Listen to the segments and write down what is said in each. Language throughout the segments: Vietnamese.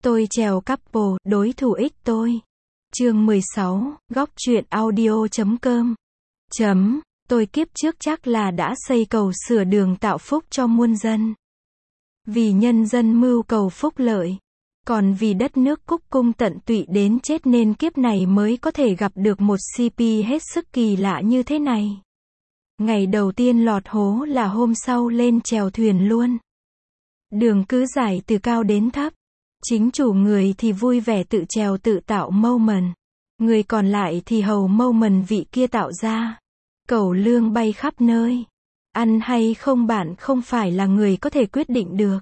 Tôi trèo couple, đối thủ ích tôi. Chương 16, góc truyện audio.com. Tôi kiếp trước chắc là đã xây cầu sửa đường tạo phúc cho muôn dân. Vì nhân dân mưu cầu phúc lợi. Còn vì đất nước cúc cung tận tụy đến chết nên kiếp này mới có thể gặp được một CP hết sức kỳ lạ như thế này. Ngày đầu tiên lọt hố là hôm sau lên chèo thuyền luôn. Đường cứ dài từ cao đến thấp. Chính chủ người thì vui vẻ tự chèo tự tạo moment. Người còn lại thì hầu moment vị kia tạo ra. Cẩu lương bay khắp nơi. Ăn hay không bạn không phải là người có thể quyết định được.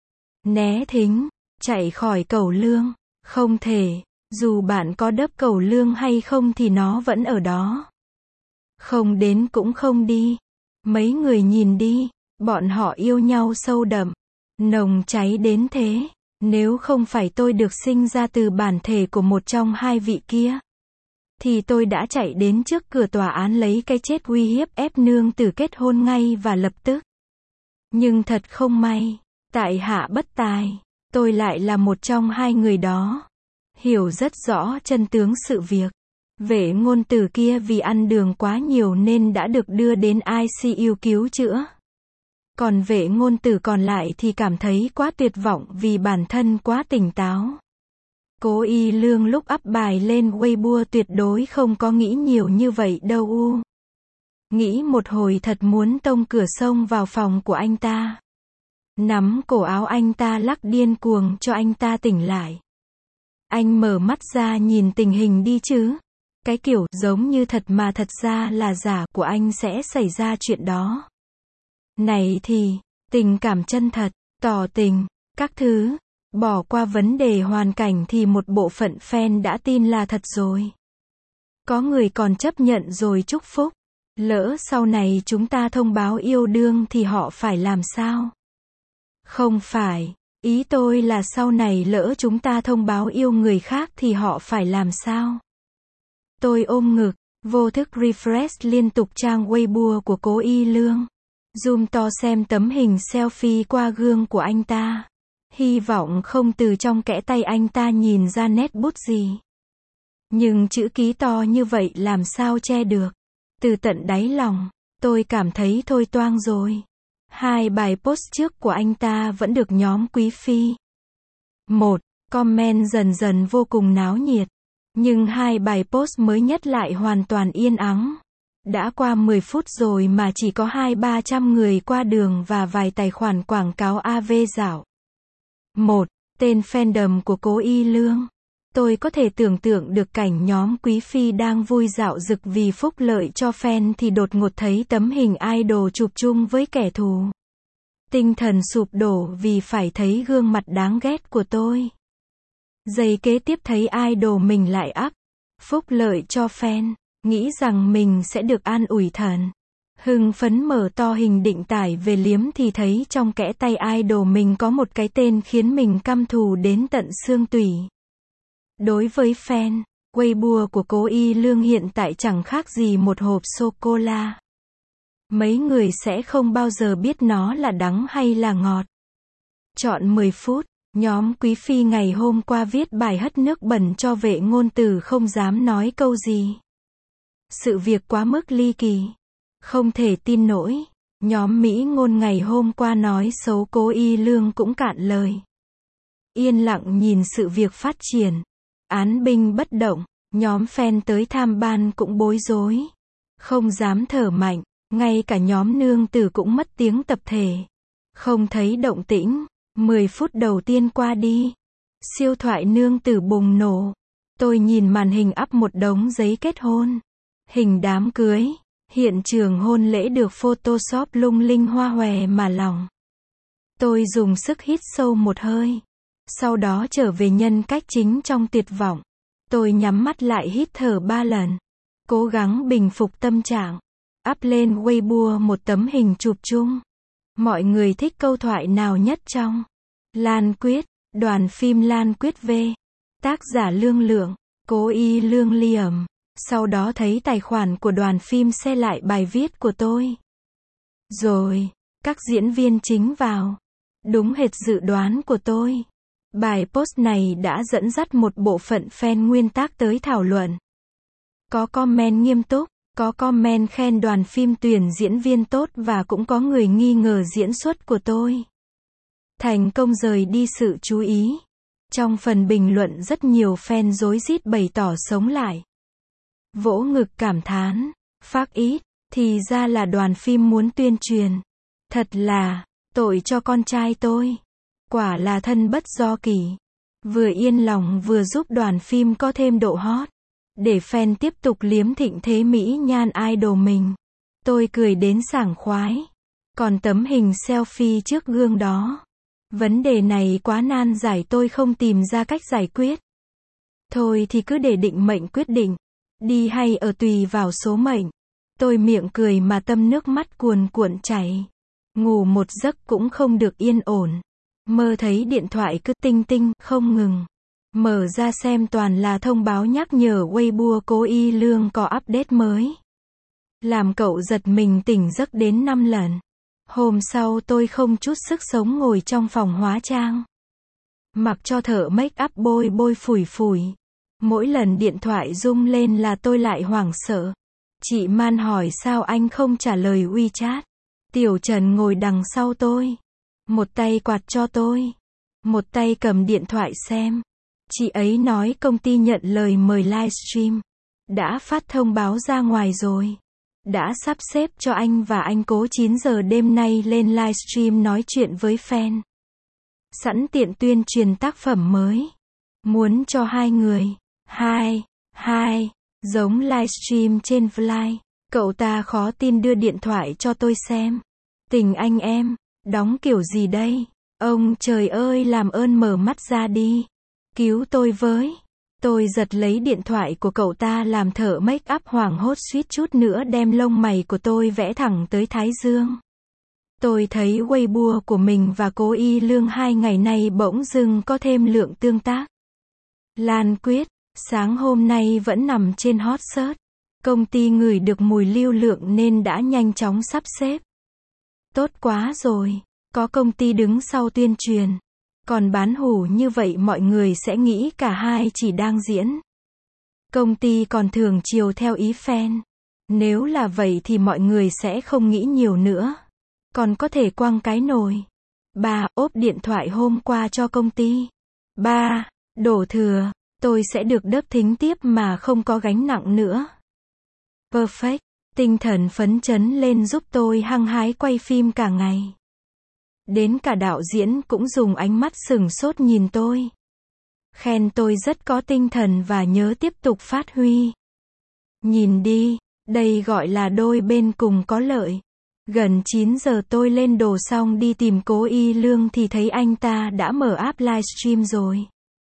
Né thính, chạy khỏi cẩu lương, không thể. Dù bạn có đớp cẩu lương hay không thì nó vẫn ở đó. Không đến cũng không đi. Mấy người nhìn đi, bọn họ yêu nhau sâu đậm, nồng cháy đến thế. Nếu không phải tôi được sinh ra từ bản thể của một trong hai vị kia, thì tôi đã chạy đến trước cửa tòa án lấy cái chết uy hiếp ép nương tử kết hôn ngay và lập tức. Nhưng thật không may, tại hạ bất tài, tôi lại là một trong hai người đó. Hiểu rất rõ chân tướng sự việc. Vệ ngôn tử kia vì ăn đường quá nhiều nên đã được đưa đến ICU cứu chữa. Còn vệ ngôn tử còn lại thì cảm thấy quá tuyệt vọng vì bản thân quá tỉnh táo. Cố Y Lương lúc up bài lên Weibo tuyệt đối không có nghĩ nhiều như vậy đâu. Nghĩ một hồi thật muốn tông cửa xông vào phòng của anh ta. Nắm cổ áo anh ta lắc điên cuồng cho anh ta tỉnh lại. Anh mở mắt ra nhìn tình hình đi chứ. Cái kiểu giống như thật mà thật ra là giả của anh sẽ xảy ra chuyện đó. Này thì, tình cảm chân thật, tỏ tình, các thứ. Bỏ qua vấn đề hoàn cảnh thì một bộ phận fan đã tin là thật rồi. Có người còn chấp nhận rồi chúc phúc. Lỡ sau này chúng ta thông báo yêu đương thì họ phải làm sao? Không phải, ý tôi là sau này lỡ chúng ta thông báo yêu người khác thì họ phải làm sao? Tôi ôm ngực, vô thức refresh liên tục trang Weibo của Cố Y Lương. Zoom to xem tấm hình selfie qua gương của anh ta. Hy vọng không từ trong kẽ tay anh ta nhìn ra nét bút gì. Nhưng chữ ký to như vậy làm sao che được. Từ tận đáy lòng, tôi cảm thấy thôi toang rồi. Hai bài post trước của anh ta vẫn được nhóm quý phi. Một, comment dần dần vô cùng náo nhiệt. Nhưng hai bài post mới nhất lại hoàn toàn yên ắng. Đã qua 10 phút rồi mà chỉ có 200-300 người qua đường và vài tài khoản quảng cáo AV dạo. Một, tên fandom của Cố Y Lương. Tôi có thể tưởng tượng được cảnh nhóm quý phi đang vui dạo rực vì phúc lợi cho fan thì đột ngột thấy tấm hình idol chụp chung với kẻ thù. Tinh thần sụp đổ vì phải thấy gương mặt đáng ghét của tôi. Giây kế tiếp thấy idol mình lại up phúc lợi cho fan, nghĩ rằng mình sẽ được an ủi thần. Hưng phấn mở to hình định tải về liếm thì thấy trong kẽ tay idol mình có một cái tên khiến mình căm thù đến tận xương tủy. Đối với fan, Weibo của Cố Y Lương hiện tại chẳng khác gì một hộp sô-cô-la. Mấy người sẽ không bao giờ biết nó là đắng hay là ngọt. Chọn 10 phút, nhóm quý phi ngày hôm qua viết bài hất nước bẩn cho vệ ngôn tử không dám nói câu gì. Sự việc quá mức ly kỳ. Không thể tin nổi. Nhóm Mỹ ngôn ngày hôm qua nói xấu Cố Y Lương cũng cạn lời. Yên lặng nhìn sự việc phát triển. Án binh bất động. Nhóm fan tới tham ban cũng bối rối. Không dám thở mạnh. Ngay cả nhóm nương tử cũng mất tiếng tập thể. Không thấy động tĩnh. 10 phút đầu tiên qua đi. Siêu thoại nương tử bùng nổ. Tôi nhìn màn hình up một đống giấy kết hôn. Hình đám cưới. Hiện trường hôn lễ được Photoshop lung linh hoa hòe mà lòng. Tôi dùng sức hít sâu một hơi. Sau đó trở về nhân cách chính trong tuyệt vọng. Tôi nhắm mắt lại hít thở 3 lần. Cố gắng bình phục tâm trạng. Up lên Weibo một tấm hình chụp chung. Mọi người thích câu thoại nào nhất trong Lan Quyết, đoàn phim Lan Quyết V. Tác giả Lương Lượng, Cố Y Lương Liam. Sau đó thấy tài khoản của đoàn phim share lại bài viết của tôi. Rồi, các diễn viên chính vào. Đúng hệt dự đoán của tôi. Bài post này đã dẫn dắt một bộ phận fan nguyên tác tới thảo luận. Có comment nghiêm túc, có comment khen đoàn phim tuyển diễn viên tốt và cũng có người nghi ngờ diễn xuất của tôi. Thành công rời đi sự chú ý. Trong phần bình luận rất nhiều fan rối rít bày tỏ sống lại. Vỗ ngực cảm thán, phác ít, thì ra là đoàn phim muốn tuyên truyền. Thật là, tội cho con trai tôi. Quả là thân bất do kỷ. Vừa yên lòng vừa giúp đoàn phim có thêm độ hot. Để fan tiếp tục liếm thịnh thế mỹ nhan idol mình. Tôi cười đến sảng khoái. Còn tấm hình selfie trước gương đó. Vấn đề này quá nan giải, tôi không tìm ra cách giải quyết. Thôi thì cứ để định mệnh quyết định. Đi hay ở tùy vào số mệnh. Tôi miệng cười mà tâm nước mắt cuồn cuộn chảy. Ngủ một giấc cũng không được yên ổn. Mơ thấy điện thoại cứ tinh tinh, không ngừng. Mở ra xem toàn là thông báo nhắc nhở Weibo Cố Y Lương có update mới. Làm cậu giật mình tỉnh giấc đến 5 lần. Hôm sau tôi không chút sức sống ngồi trong phòng hóa trang. Mặc cho thợ make up bôi bôi phủi phủi. Mỗi lần điện thoại rung lên là tôi lại hoảng sợ. Chị Man hỏi sao anh không trả lời WeChat. Tiểu Trần ngồi đằng sau tôi. Một tay quạt cho tôi. Một tay cầm điện thoại xem. Chị ấy nói công ty nhận lời mời livestream. Đã phát thông báo ra ngoài rồi. Đã sắp xếp cho anh và anh Cố 9 giờ đêm nay lên livestream nói chuyện với fan. Sẵn tiện tuyên truyền tác phẩm mới. Muốn cho hai người. Giống livestream trên Vline. Cậu ta khó tin đưa điện thoại cho tôi xem. Tình anh em. Đóng kiểu gì đây? Ông trời ơi làm ơn mở mắt ra đi. Cứu tôi với. Tôi giật lấy điện thoại của cậu ta làm thợ make up hoảng hốt suýt chút nữa đem lông mày của tôi vẽ thẳng tới thái dương. Tôi thấy Weibo của mình và Cố Y Lương 2 ngày nay bỗng dưng có thêm lượng tương tác. Lan Quyết, sáng hôm nay vẫn nằm trên hot search. Công ty ngửi được mùi lưu lượng nên đã nhanh chóng sắp xếp. Tốt quá rồi, có công ty đứng sau tuyên truyền. Còn bán hủ như vậy mọi người sẽ nghĩ cả hai chỉ đang diễn. Công ty còn thường chiều theo ý fan. Nếu là vậy thì mọi người sẽ không nghĩ nhiều nữa. Còn có thể quăng cái nồi. 3. Ốp điện thoại hôm qua cho công ty. 3. Đổ thừa. Tôi sẽ được đớp thính tiếp mà không có gánh nặng nữa. Perfect. Tinh thần phấn chấn lên giúp tôi hăng hái quay phim cả ngày. Đến cả đạo diễn cũng dùng ánh mắt sửng sốt nhìn tôi. Khen tôi rất có tinh thần và nhớ tiếp tục phát huy. Nhìn đi, đây gọi là đôi bên cùng có lợi. Gần 9 giờ tôi lên đồ xong đi tìm Cố Y Lương thì thấy anh ta đã mở app livestream rồi.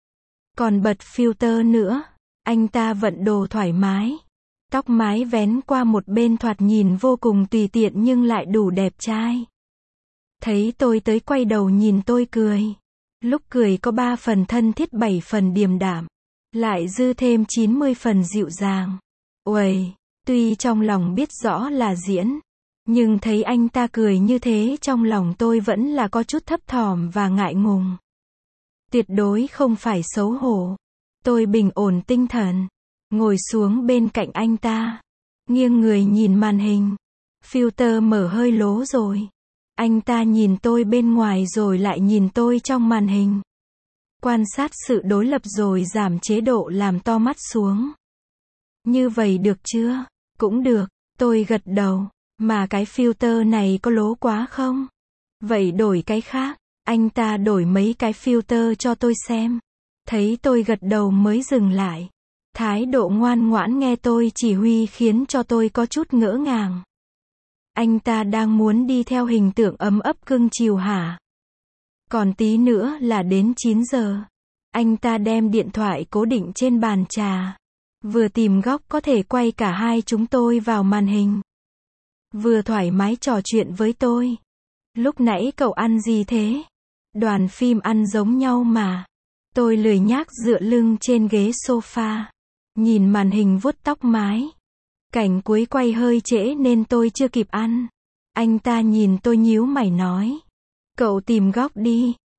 Còn bật filter nữa. Anh ta vận đồ thoải mái. Tóc mái vén qua một bên thoạt nhìn vô cùng tùy tiện nhưng lại đủ đẹp trai. Thấy tôi tới quay đầu nhìn tôi cười. Lúc cười có 3 phần thân thiết 7 phần điềm đạm. Lại dư thêm 90 phần dịu dàng. Uầy, tuy trong lòng biết rõ là diễn. Nhưng thấy anh ta cười như thế trong lòng tôi vẫn là có chút thấp thỏm và ngại ngùng. Tuyệt đối không phải xấu hổ. Tôi bình ổn tinh thần. Ngồi xuống bên cạnh anh ta. Nghiêng người nhìn màn hình. Filter mở hơi lố rồi. Anh ta nhìn tôi bên ngoài rồi lại nhìn tôi trong màn hình. Quan sát sự đối lập rồi giảm chế độ làm to mắt xuống. Như vậy được chưa? Cũng được. Tôi gật đầu. Mà cái filter này có lố quá không? Vậy đổi cái khác. Anh ta đổi mấy cái filter cho tôi xem. Thấy tôi gật đầu mới dừng lại. Thái độ ngoan ngoãn nghe tôi chỉ huy khiến cho tôi có chút ngỡ ngàng. Anh ta đang muốn đi theo hình tượng ấm ấp cưng chiều hả? Còn tí nữa là đến 9 giờ. Anh ta đem điện thoại cố định trên bàn trà. Vừa tìm góc có thể quay cả hai chúng tôi vào màn hình. Vừa thoải mái trò chuyện với tôi. Lúc nãy cậu ăn gì thế? Đoàn phim ăn giống nhau mà. Tôi lười nhác dựa lưng trên ghế sofa. Nhìn màn hình vuốt tóc mái. Cảnh cuối quay hơi trễ nên tôi chưa kịp ăn. Anh ta nhìn tôi nhíu mày nói. Cậu tìm góc đi.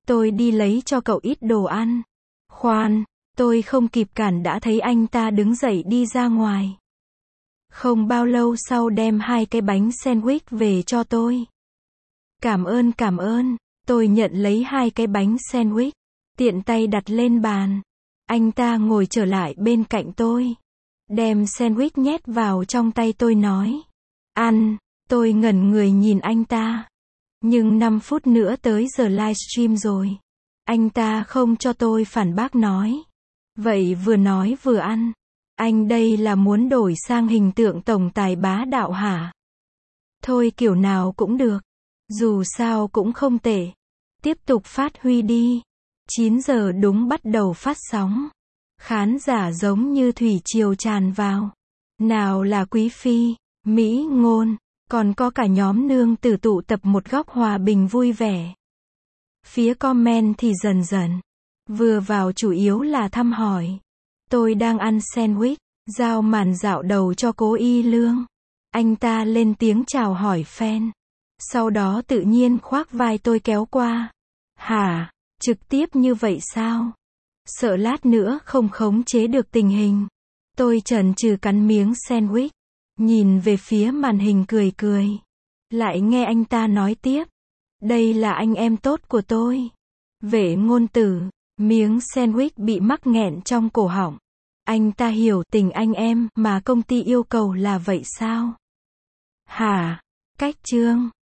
Tôi đi lấy cho cậu ít đồ ăn. Khoan, tôi không kịp cản đã thấy anh ta đứng dậy đi ra ngoài. Không bao lâu sau đem 2 cái bánh sandwich về cho tôi. Cảm ơn. Tôi nhận lấy 2 cái bánh sandwich, tiện tay đặt lên bàn. Anh ta ngồi trở lại bên cạnh tôi, đem sandwich nhét vào trong tay tôi nói. Ăn, tôi ngẩn người nhìn anh ta. Nhưng 5 phút nữa tới giờ livestream rồi. Anh ta không cho tôi phản bác nói. Vậy vừa nói vừa ăn. Anh đây là muốn đổi sang hình tượng tổng tài bá đạo hả? Thôi kiểu nào cũng được. Dù sao cũng không tệ. Tiếp tục phát huy đi. 9 giờ đúng bắt đầu phát sóng. Khán giả giống như thủy triều tràn vào. Nào là quý phi, mỹ ngôn, còn có cả nhóm nương tử tụ tập một góc hòa bình vui vẻ. Phía comment thì dần dần. Vừa vào chủ yếu là thăm hỏi. Tôi đang ăn sandwich, giao màn dạo đầu cho Cố Y Lương. Anh ta lên tiếng chào hỏi fan. Sau đó tự nhiên khoác vai tôi kéo qua. Hả, trực tiếp như vậy sao? Sợ lát nữa không khống chế được tình hình. Tôi chần chừ cắn miếng sandwich, nhìn về phía màn hình cười cười. Lại nghe anh ta nói tiếp. Đây là anh em tốt của tôi. Vệ ngôn tử, miếng sandwich bị mắc nghẹn trong cổ họng. Anh ta hiểu tình anh em mà công ty yêu cầu là vậy sao? Hả? Cách chương